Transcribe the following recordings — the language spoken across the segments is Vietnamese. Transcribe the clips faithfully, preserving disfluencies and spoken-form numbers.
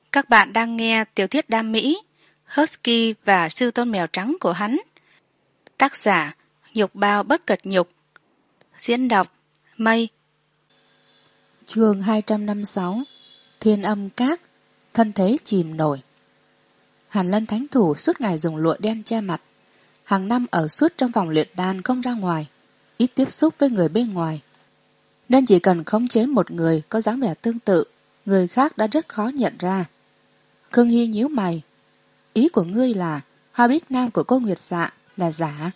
Các bạn đang nghe tiểu thuyết đam mỹ Husky và sư tôn mèo trắng của hắn. Tác giả Nhục Bao Bất Cật Nhục. Diễn đọc Mây. Chương hai trăm năm mươi sáu. Thiên âm các, thân thế chìm nổi. Hàn Lân thánh thủ suốt ngày dùng lụa đen che mặt, hàng năm ở suốt trong vòng luyện đan không ra ngoài, ít tiếp xúc với người bên ngoài, nên chỉ cần khống chế một người có dáng vẻ tương tự, người khác đã rất khó nhận ra. Khương Hy nhíu mày. Ý của ngươi là Hoa Bích Nam của cô Nguyệt Dạ là giả?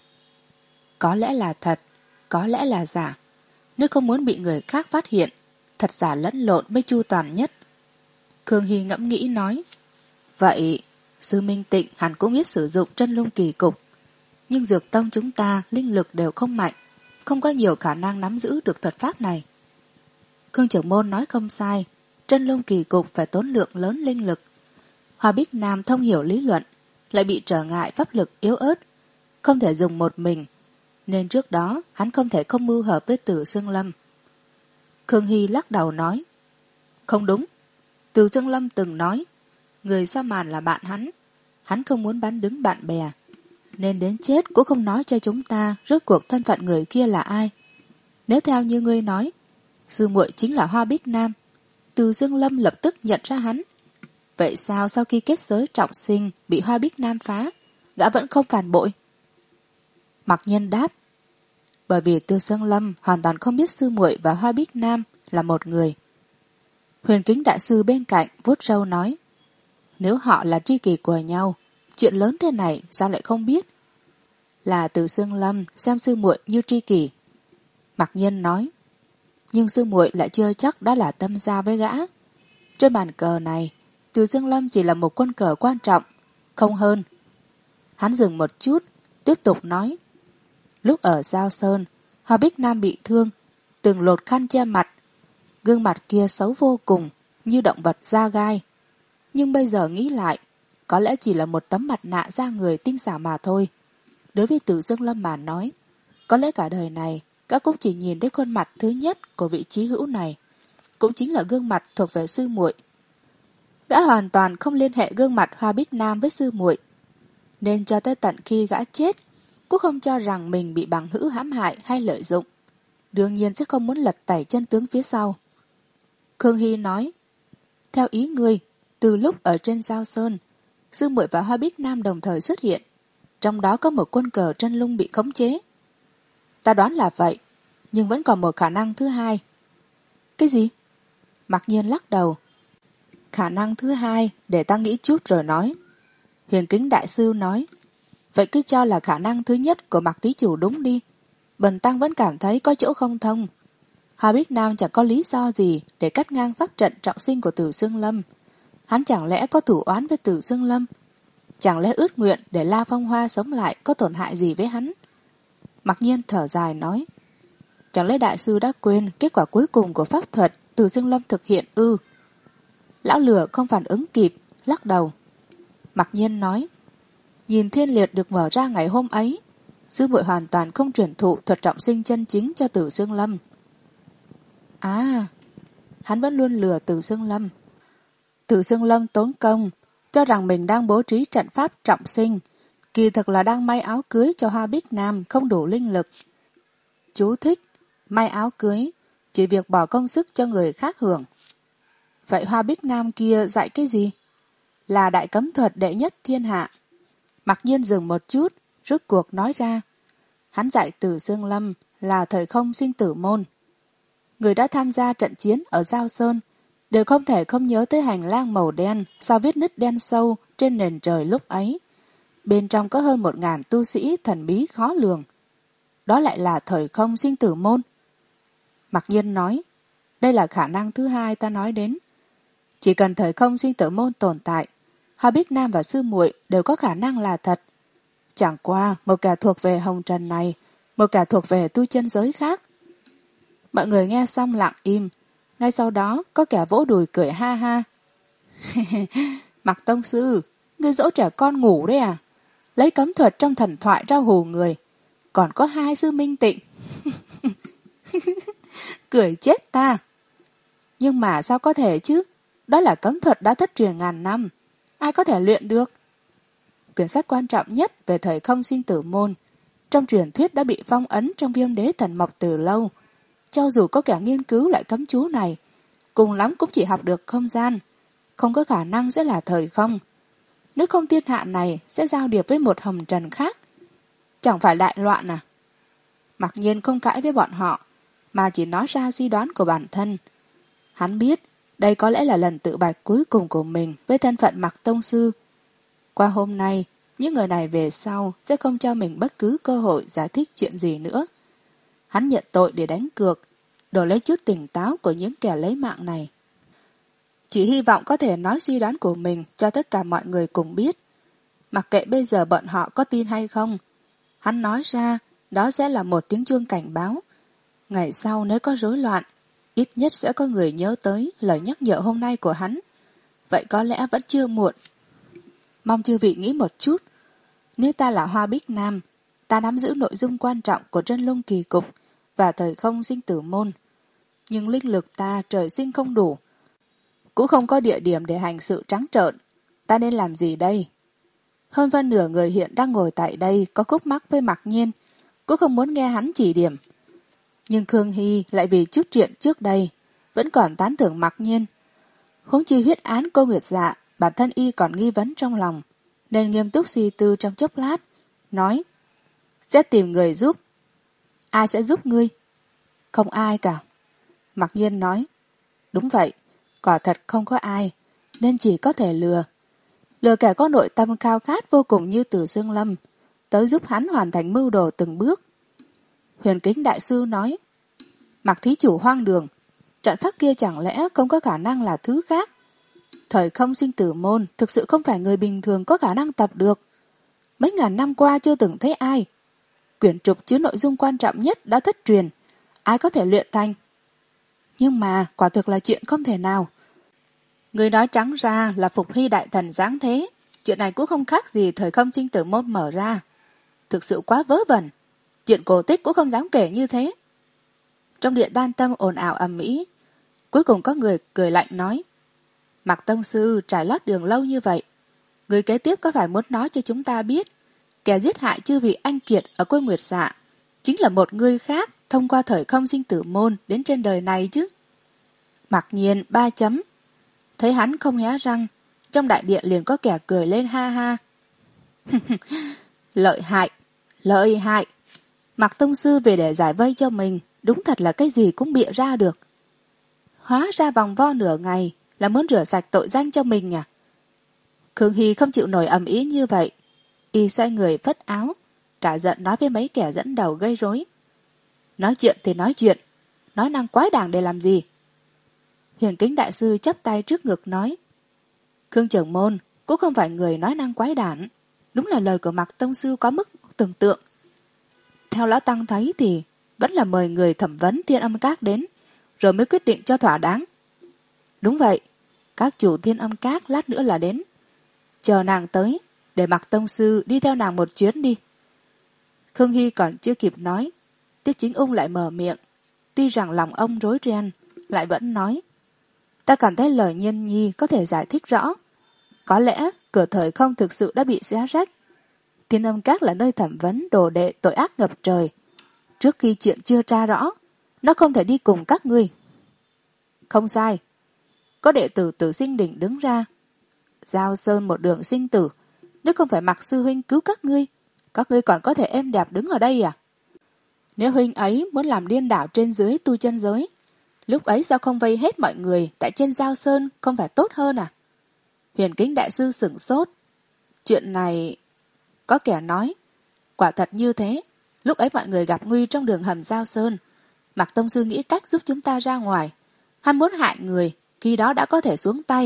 Có lẽ là thật, có lẽ là giả. Nếu không muốn bị người khác phát hiện, thật giả lẫn lộn mới chu toàn nhất. Khương Hy ngẫm nghĩ nói. Vậy sư Minh Tịnh hẳn cũng biết sử dụng chân lung kỳ cục, nhưng dược tông chúng ta linh lực đều không mạnh, không có nhiều khả năng nắm giữ được thuật pháp này. Khương trưởng môn nói không sai, chân lung kỳ cục phải tốn lượng lớn linh lực. Hoa Bích Nam thông hiểu lý luận, lại bị trở ngại pháp lực yếu ớt, không thể dùng một mình, nên trước đó hắn không thể không mưu hợp với Tử Xương Lâm. Khương Hy lắc đầu nói. Không đúng, Tử Xương Lâm từng nói người sau màn là bạn hắn, hắn không muốn bán đứng bạn bè, nên đến chết cũng không nói cho chúng ta rốt cuộc thân phận người kia là ai. Nếu theo như ngươi nói, sư muội chính là Hoa Bích Nam, Từ Dương Lâm lập tức nhận ra hắn. Vậy sao sau khi kết giới trọng sinh bị Hoa Bích Nam phá, gã vẫn không phản bội? Mặc Nhân đáp. Bởi vì Từ Dương Lâm hoàn toàn không biết sư muội và Hoa Bích Nam là một người. Huyền Kính đại sư bên cạnh vuốt râu nói. Nếu họ là tri kỷ của nhau, chuyện lớn thế này sao lại không biết? Là Từ Dương Lâm xem sư muội như tri kỷ. Mặc Nhân nói. Nhưng sư muội lại chưa chắc đã là tâm giao với gã. Trên bàn cờ này, Từ Dương Lâm chỉ là một quân cờ quan trọng, không hơn. Hắn dừng một chút, tiếp tục nói. Lúc ở Giao Sơn, Hoa Bích Nam bị thương, từng lột khăn che mặt. Gương mặt kia xấu vô cùng, như động vật da gai. Nhưng bây giờ nghĩ lại, có lẽ chỉ là một tấm mặt nạ da người tinh xảo mà thôi. Đối với Từ Dương Lâm mà nói, có lẽ cả đời này, các cũng chỉ nhìn thấy khuôn mặt thứ nhất của vị trí hữu này, cũng chính là gương mặt thuộc về sư muội. Gã hoàn toàn không liên hệ gương mặt Hoa Bích Nam với sư muội, nên cho tới tận khi gã chết cũng không cho rằng mình bị bằng hữu hãm hại hay lợi dụng, đương nhiên sẽ không muốn lật tẩy chân tướng phía sau. Khương Hy nói. Theo ý ngươi, từ lúc ở trên Giao Sơn, sư muội và Hoa Bích Nam đồng thời xuất hiện, trong đó có một quân cờ chân lung bị khống chế. Ta đoán là vậy, nhưng vẫn còn một khả năng thứ hai. Cái gì? Mặc Nhiên lắc đầu. Khả năng thứ hai, để ta nghĩ chút rồi nói. Huyền Kính đại sư nói. Vậy cứ cho là khả năng thứ nhất của Mạc Thí Chủ đúng đi. Bần tăng vẫn cảm thấy có chỗ không thông. Hoa Bích Nam chẳng có lý do gì để cắt ngang pháp trận trọng sinh của Tử Xương Lâm. Hắn chẳng lẽ có thủ oán với Tử Xương Lâm? Chẳng lẽ ước nguyện để La Phong Hoa sống lại có tổn hại gì với hắn? Mặc Nhiên thở dài nói. Chẳng lẽ đại sư đã quên kết quả cuối cùng của pháp thuật Tử Xương Lâm thực hiện ư? Lão lửa không phản ứng kịp, lắc đầu. Mặc Nhiên nói. Nhìn thiên liệt được mở ra ngày hôm ấy, sư muội hoàn toàn không truyền thụ thuật trọng sinh chân chính cho Tử Xương Lâm. À, hắn vẫn luôn lừa Tử Xương Lâm. Tử Xương Lâm tốn công, cho rằng mình đang bố trí trận pháp trọng sinh, kỳ thực là đang may áo cưới cho Hoa Bích Nam không đủ linh lực. Chú thích, may áo cưới, chỉ việc bỏ công sức cho người khác hưởng. Vậy Hoa Bích Nam kia dạy cái gì? Là đại cấm thuật đệ nhất thiên hạ. Mặc Nhiên dừng một chút, rút cuộc nói ra. Hắn dạy Tử Xương Lâm là thời không sinh tử môn. Người đã tham gia trận chiến ở Giao Sơn đều không thể không nhớ tới hành lang màu đen sau vết nứt đen sâu trên nền trời lúc ấy. Bên trong có hơn một ngàn tu sĩ thần bí khó lường. Đó lại là thời không sinh tử môn. Mặc Nhiên nói, đây là khả năng thứ hai ta nói đến. Chỉ cần thời không sinh tử môn tồn tại, Hoa Bích Nam và sư muội đều có khả năng là thật. Chẳng qua một kẻ thuộc về hồng trần này, một kẻ thuộc về tu chân giới khác. Mọi người nghe xong lặng im. Ngay sau đó có kẻ vỗ đùi cười ha ha. Mặc tông sư, ngươi dỗ trẻ con ngủ đấy à? Lấy cấm thuật trong thần thoại ra hù người. Còn có hai sư Minh Tịnh. Cười chết ta. Nhưng mà sao có thể chứ? Đó là cấm thuật đã thất truyền ngàn năm. Ai có thể luyện được? Quyển sách quan trọng nhất về thời không sinh tử môn, trong truyền thuyết đã bị phong ấn trong Viêm Đế Thần Mộc từ lâu. Cho dù có kẻ nghiên cứu lại cấm chú này, cùng lắm cũng chỉ học được không gian, không có khả năng sẽ là thời không. Nếu không thiên hạ này sẽ giao điệp với một hồng trần khác. Chẳng phải đại loạn à? Mặc nhiên không cãi với bọn họ, mà chỉ nói ra suy đoán của bản thân. Hắn biết đây có lẽ là lần tự bạch cuối cùng của mình với thân phận Mặc tông sư. Qua hôm nay, những người này về sau sẽ không cho mình bất cứ cơ hội giải thích chuyện gì nữa. Hắn nhận tội để đánh cược, đổi lấy chút tỉnh táo của những kẻ lấy mạng này. Chỉ hy vọng có thể nói suy đoán của mình cho tất cả mọi người cùng biết. Mặc kệ bây giờ bọn họ có tin hay không, hắn nói ra đó sẽ là một tiếng chuông cảnh báo. Ngày sau nếu có rối loạn, ít nhất sẽ có người nhớ tới lời nhắc nhở hôm nay của hắn. Vậy có lẽ vẫn chưa muộn. Mong chư vị nghĩ một chút. Nếu ta là Hoa Bích Nam, ta nắm giữ nội dung quan trọng của Chân Lung Kỳ Cục và thời không sinh tử môn. Nhưng linh lực ta trời sinh không đủ, cũng không có địa điểm để hành sự trắng trợn. Ta nên làm gì đây? Hơn phân nửa người hiện đang ngồi tại đây có khúc mắc với Mặc Nhiên, cũng không muốn nghe hắn chỉ điểm. Nhưng Khương Hy lại vì chút chuyện trước đây vẫn còn tán thưởng Mặc Nhiên. Huống chi huyết án cô Nguyệt Dạ, bản thân y còn nghi vấn trong lòng, nên nghiêm túc suy tư trong chốc lát, nói: sẽ tìm người giúp. Ai sẽ giúp ngươi? Không ai cả. Mặc Nhiên nói: đúng vậy, quả thật không có ai, nên chỉ có thể lừa. Lừa kẻ có nội tâm khao khát vô cùng như Từ Dương Lâm, tới giúp hắn hoàn thành mưu đồ từng bước. Huyền Kính Đại Sư nói: Mặc thí chủ hoang đường, trận pháp kia chẳng lẽ không có khả năng là thứ khác? Thời không sinh tử môn thực sự không phải người bình thường có khả năng tập được. Mấy ngàn năm qua chưa từng thấy ai. Quyển trục chứa nội dung quan trọng nhất đã thất truyền, ai có thể luyện thành? Nhưng mà quả thực là chuyện không thể nào. Người nói trắng ra là Phục Hy đại thần giáng thế, chuyện này cũng không khác gì thời không sinh tử môn mở ra. Thực sự quá vớ vẩn, chuyện cổ tích cũng không dám kể như thế. Trong điện Đan Tâm ồn ào ầm ĩ, cuối cùng có người cười lạnh nói: Mặc tông sư trải lót đường lâu như vậy, người kế tiếp có phải muốn nói cho chúng ta biết kẻ giết hại chư vị anh kiệt ở quê Nguyệt Dạ chính là một người khác thông qua thời không sinh tử môn đến trên đời này chứ? Mặc Nhiên ba chấm. Thấy hắn không hé răng, trong đại điện liền có kẻ cười lên ha ha. Lợi hại, lợi hại. Mặc tông sư về để giải vây cho mình, đúng thật là cái gì cũng bịa ra được. Hóa ra vòng vo nửa ngày là muốn rửa sạch tội danh cho mình à? Khương Hy không chịu nổi ầm ĩ như vậy, y xoay người phất áo, cả giận nói với mấy kẻ dẫn đầu gây rối: nói chuyện thì nói chuyện, nói năng quái đản để làm gì? Huyền Kính Đại Sư chắp tay trước ngực nói: Khương trưởng môn cũng không phải người nói năng quái đản, đúng là lời của Mặc tông sư có mức tưởng tượng. Theo lão tăng thấy thì vẫn là mời người thẩm vấn Thiên Âm Các đến, rồi mới quyết định cho thỏa đáng. Đúng vậy, các chủ Thiên Âm Các lát nữa là đến. Chờ nàng tới, để Mặc tông sư đi theo nàng một chuyến đi. Khương Hy còn chưa kịp nói, Tiết Chính Ung lại mở miệng. Tuy rằng lòng ông rối ren, lại vẫn nói: ta cảm thấy lời Nhiên Nhi có thể giải thích rõ. Có lẽ cửa thời không thực sự đã bị xé rách. Thiên Âm Các là nơi thẩm vấn đồ đệ tội ác ngập trời. Trước khi chuyện chưa tra rõ, nó không thể đi cùng các ngươi. Không sai. Có đệ tử Tử Sinh Đỉnh đứng ra: Giao Sơn một đường sinh tử, nếu không phải Mặc sư huynh cứu các ngươi, các ngươi còn có thể êm đẹp đứng ở đây à? Nếu huynh ấy muốn làm điên đảo trên dưới tu chân giới, lúc ấy sao không vây hết mọi người tại trên Giao Sơn, không phải tốt hơn à? Huyền Kính Đại Sư sửng sốt. Chuyện này... Có kẻ nói: quả thật như thế, lúc ấy mọi người gặp nguy trong đường hầm Giao Sơn, Mặc tông sư nghĩ cách giúp chúng ta ra ngoài. Hắn muốn hại người, khi đó đã có thể xuống tay.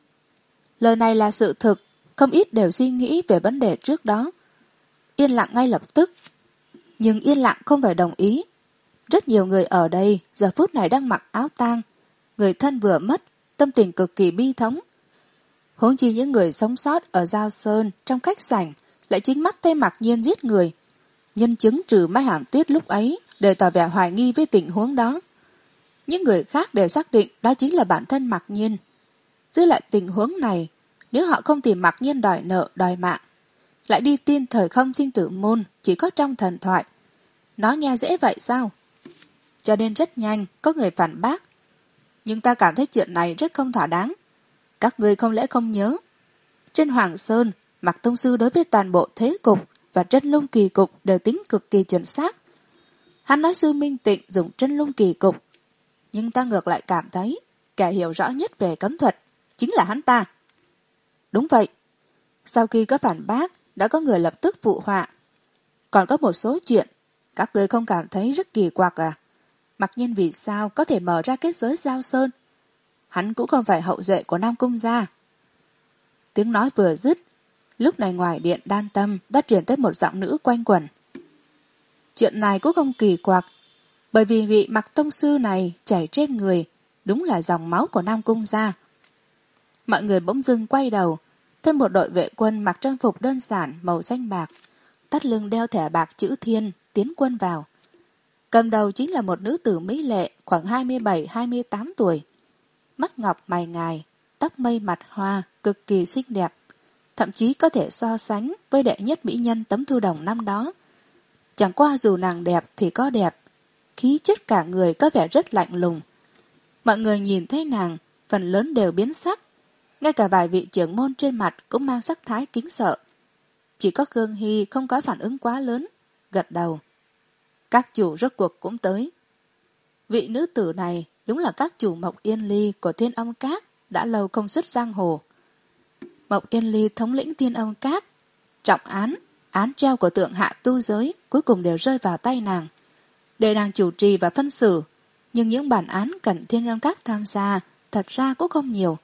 Lời này là sự thực, không ít đều suy nghĩ về vấn đề trước đó. Yên lặng ngay lập tức. Nhưng yên lặng không phải đồng ý. Rất nhiều người ở đây giờ phút này đang mặc áo tang, người thân vừa mất, tâm tình cực kỳ bi thống. Huống chi những người sống sót ở Giao Sơn trong khách sảnh lại chính mắt thấy Mặc Nhiên giết người. Nhân chứng trừ Mai Hàn Tuyết lúc ấy đều tỏ vẻ hoài nghi với tình huống đó. Những người khác đều xác định đó chính là bản thân Mặc Nhiên. Giữ lại tình huống này, nếu họ không tìm Mặc Nhiên đòi nợ đòi mạng, lại đi tin thời không sinh tử môn chỉ có trong thần thoại, nó nghe dễ vậy sao? Cho nên rất nhanh có người phản bác. Nhưng ta cảm thấy chuyện này rất không thỏa đáng. Các ngươi không lẽ không nhớ, trên Hoàng Sơn, Mạc Tông Sư đối với toàn bộ thế cục và chân lung kỳ cục đều tính cực kỳ chuẩn xác. Hắn nói Sư Minh Tịnh dùng chân lung kỳ cục, nhưng ta ngược lại cảm thấy kẻ hiểu rõ nhất về cấm thuật chính là hắn ta. Đúng vậy. Sau khi có phản bác, đã có người lập tức phụ họa. Còn có một số chuyện các ngươi không cảm thấy rất kỳ quặc à? Mặc nhiên vì sao có thể mở ra kết giới Giao Sơn? Hắn cũng không phải hậu duệ của Nam Cung gia. Tiếng nói vừa dứt, lúc này ngoài điện Đan Tâm đã truyền tới một giọng nữ quanh quẩn. Chuyện này cũng không kỳ quặc, bởi vì vị Mặc Tông Sư này chảy trên người đúng là dòng máu của Nam Cung gia. Mọi người bỗng dưng quay đầu, thấy một đội vệ quân mặc trang phục đơn giản màu xanh bạc, thắt lưng đeo thẻ bạc chữ Thiên tiến quân vào. Cầm đầu chính là một nữ tử mỹ lệ khoảng hai mươi bảy hai mươi tám tuổi, mắt ngọc mày ngài, tóc mây mặt hoa, cực kỳ xinh đẹp, thậm chí có thể so sánh với đệ nhất mỹ nhân Tấm Thu Đồng năm đó. Chẳng qua dù nàng đẹp thì có đẹp, khí chất cả người có vẻ rất lạnh lùng. Mọi người nhìn thấy nàng, phần lớn đều biến sắc, ngay cả vài vị trưởng môn trên mặt cũng mang sắc thái kính sợ. Chỉ có Khương Hy không có phản ứng quá lớn, gật đầu. Các chủ rốt cuộc cũng tới. Vị nữ tử này đúng là các chủ Mộc Yên Ly của Thiên Âm Các, đã lâu không xuất giang hồ. Mộc Yên Ly thống lĩnh Thiên Âm Các, trọng án, án treo của tượng hạ tu giới cuối cùng đều rơi vào tay nàng, để nàng chủ trì và phân xử. Nhưng những bản án cần Thiên Âm Các tham gia thật ra cũng không nhiều,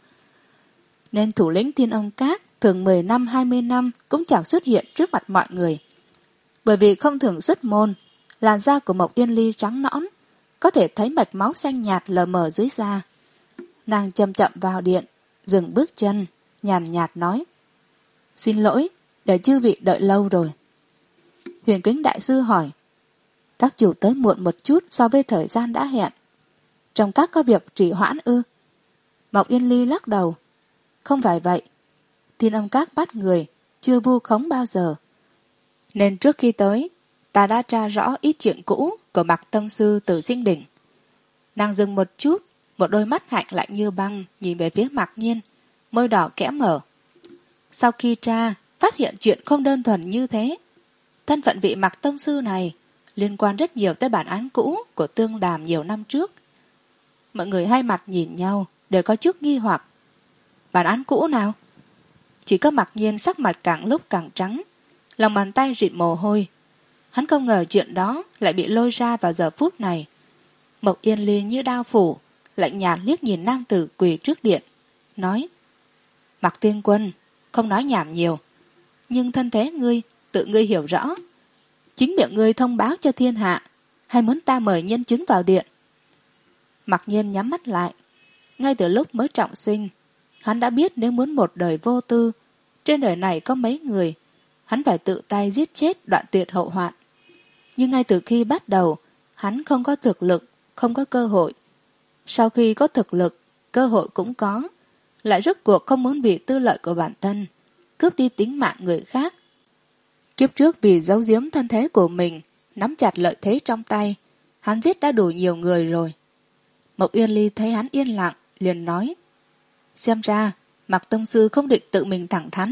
nên thủ lĩnh Thiên Âm Các thường mười năm hai mươi năm cũng chẳng xuất hiện trước mặt mọi người. Bởi vì không thường xuất môn, làn da của Mộc Yên Ly trắng nõn, có thể thấy mạch máu xanh nhạt lờ mờ dưới da. Nàng chậm chậm vào điện, dừng bước chân, nhàn nhạt nói: Xin lỗi, để chư vị đợi lâu rồi. Huyền Kính đại sư hỏi: Các chủ tới muộn một chút so với thời gian đã hẹn, trong các có việc trì hoãn ư? Mộc Yên Ly lắc đầu: Không phải vậy, Thiên Âm Các bắt người chưa vu khống bao giờ, nên trước khi tới ta đã tra rõ ít chuyện cũ của Mạc Tông Sư từ Sinh Đỉnh. Nàng dừng một chút, một đôi mắt hạnh lạnh như băng nhìn về phía Mạc Nhiên, môi đỏ kẽ mở. Sau khi tra, phát hiện chuyện không đơn thuần như thế. Thân phận vị Mạc Tông Sư này liên quan rất nhiều tới bản án cũ của Tương Đàm nhiều năm trước. Mọi người hai mặt nhìn nhau đều có chút nghi hoặc. Bản án cũ nào? Chỉ có Mạc Nhiên sắc mặt càng lúc càng trắng, lòng bàn tay rịn mồ hôi. Hắn không ngờ chuyện đó lại bị lôi ra vào giờ phút này. Mộc Yên Ly như đao phủ, lạnh nhạt liếc nhìn nam tử quỳ trước điện, nói: Mạc Tiên Quân, không nói nhảm nhiều, nhưng thân thế ngươi tự ngươi hiểu rõ. Chính miệng ngươi thông báo cho thiên hạ, hay muốn ta mời nhân chứng vào điện? Mạc Nhiên nhắm mắt lại. Ngay từ lúc mới trọng sinh, hắn đã biết nếu muốn một đời vô tư, trên đời này có mấy người, hắn phải tự tay giết chết đoạn tuyệt hậu hoạn. Nhưng ngay từ khi bắt đầu, hắn không có thực lực, không có cơ hội. Sau khi có thực lực, cơ hội cũng có, lại rốt cuộc không muốn vì tư lợi của bản thân cướp đi tính mạng người khác. Kiếp trước vì giấu giếm thân thế của mình, nắm chặt lợi thế trong tay, hắn giết đã đủ nhiều người rồi. Mộc Yên Ly thấy hắn yên lặng, liền nói: Xem ra Mạc Tông Sư không định tự mình thẳng thắn.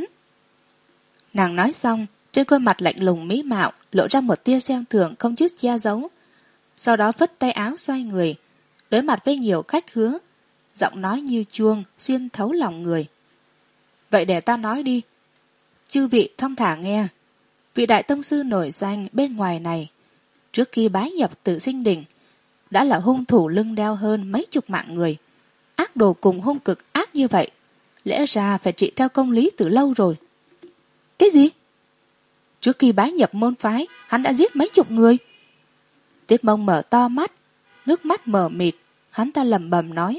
Nàng nói xong, trên khuôn mặt lạnh lùng mỹ mạo lộ ra một tia xem thường không chút che giấu. Sau đó phất tay áo xoay người, đối mặt với nhiều khách hứa, giọng nói như chuông xuyên thấu lòng người: Vậy để ta nói đi. Chư vị thong thả nghe. Vị đại tông sư nổi danh bên ngoài này, trước khi bái nhập Tử Sinh Đỉnh, đã là hung thủ lưng đeo hơn mấy chục mạng người. Ác đồ cùng hung cực ác như vậy, lẽ ra phải trị theo công lý từ lâu rồi. Cái gì? Trước khi bái nhập môn phái, hắn đã giết mấy chục người? Tiết Mông mở to mắt, nước mắt mờ mịt, hắn ta lẩm bẩm nói: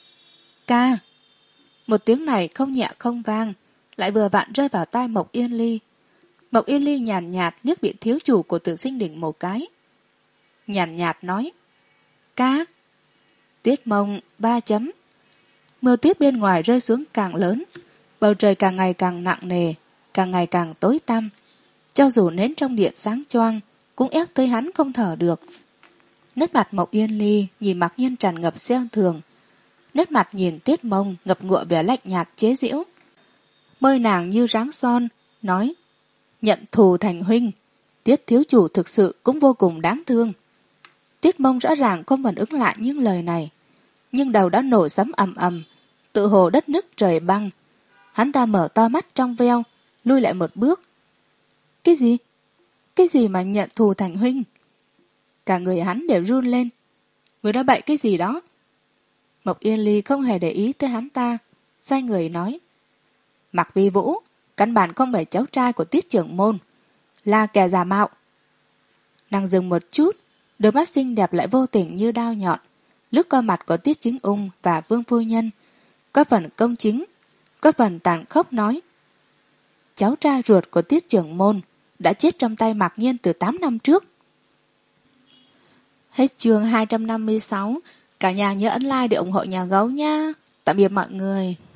Ca. Một tiếng này không nhẹ không vang, lại vừa vặn rơi vào tai Mộc Yên Ly. Mộc Yên Ly nhàn nhạt liếc vị thiếu chủ của Tử Sinh Đỉnh một cái, nhàn nhạt nói: Ca. Tiết Mông ba chấm. Mưa tuyết bên ngoài rơi xuống càng lớn, bầu trời càng ngày càng nặng nề, càng ngày càng tối tăm. Cho dù nến trong điện sáng choang, cũng ép tới hắn không thở được. Nét mặt Mộc Yên Ly nhìn Mạc Nhiên tràn ngập xem thường, nét mặt nhìn Tiết Mông ngập ngụa vẻ lạnh nhạt chế giễu. Môi nàng như ráng son, nói: nhận thù thành huynh, Tiết thiếu chủ thực sự cũng vô cùng đáng thương. Tiết Mông rõ ràng không phản ứng lại những lời này, nhưng đầu đã nổ sấm ầm ầm, tự hồ đất nứt trời băng. Hắn ta mở to mắt trong veo, lui lại một bước. Cái gì? Cái gì mà nhận thù thành huynh? Cả người hắn đều run lên. Người đã bậy cái gì đó? Mộc Yên Ly không hề để ý tới hắn ta, xoay người nói: Mạc Vi Vũ căn bản không phải cháu trai của Tiết trưởng môn, là kẻ giả mạo. Nàng dừng một chút, đôi mắt xinh đẹp lại vô tình như đao nhọn, lướt qua mặt của Tiết Chính Ung và Vương phu nhân, có phần công chính, có phần tàn khốc nói: cháu trai ruột của Tiết trưởng môn đã chết trong tay Mạc Nhiên từ tám năm trước. Hết chương hai trăm năm mươi sáu. Cả nhà nhớ ấn like để ủng hộ nhà gấu nha. Tạm biệt mọi người.